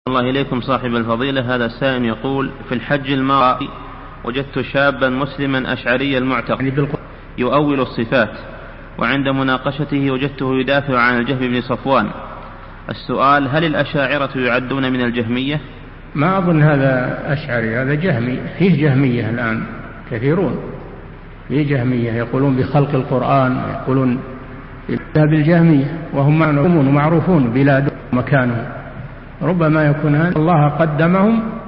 الله إليكم صاحب الفضيلة. هذا السائل يقول: في الحج الماضي وجدت شابا مسلما أشعري المعتقد يؤول الصفات، وعند مناقشته وجدته يدافع عن الجهم بن صفوان. السؤال: هل الأشاعرة يعدون من الجهمية؟ ما أظن هذا أشعري، هذا جهمي. فيه جهمية الآن كثيرون، فيه جهمية يقولون بخلق القرآن، يقولون بالجهمية، وهم معروفون بلاد مكانهم. ربما يكون هذا الله قدمهم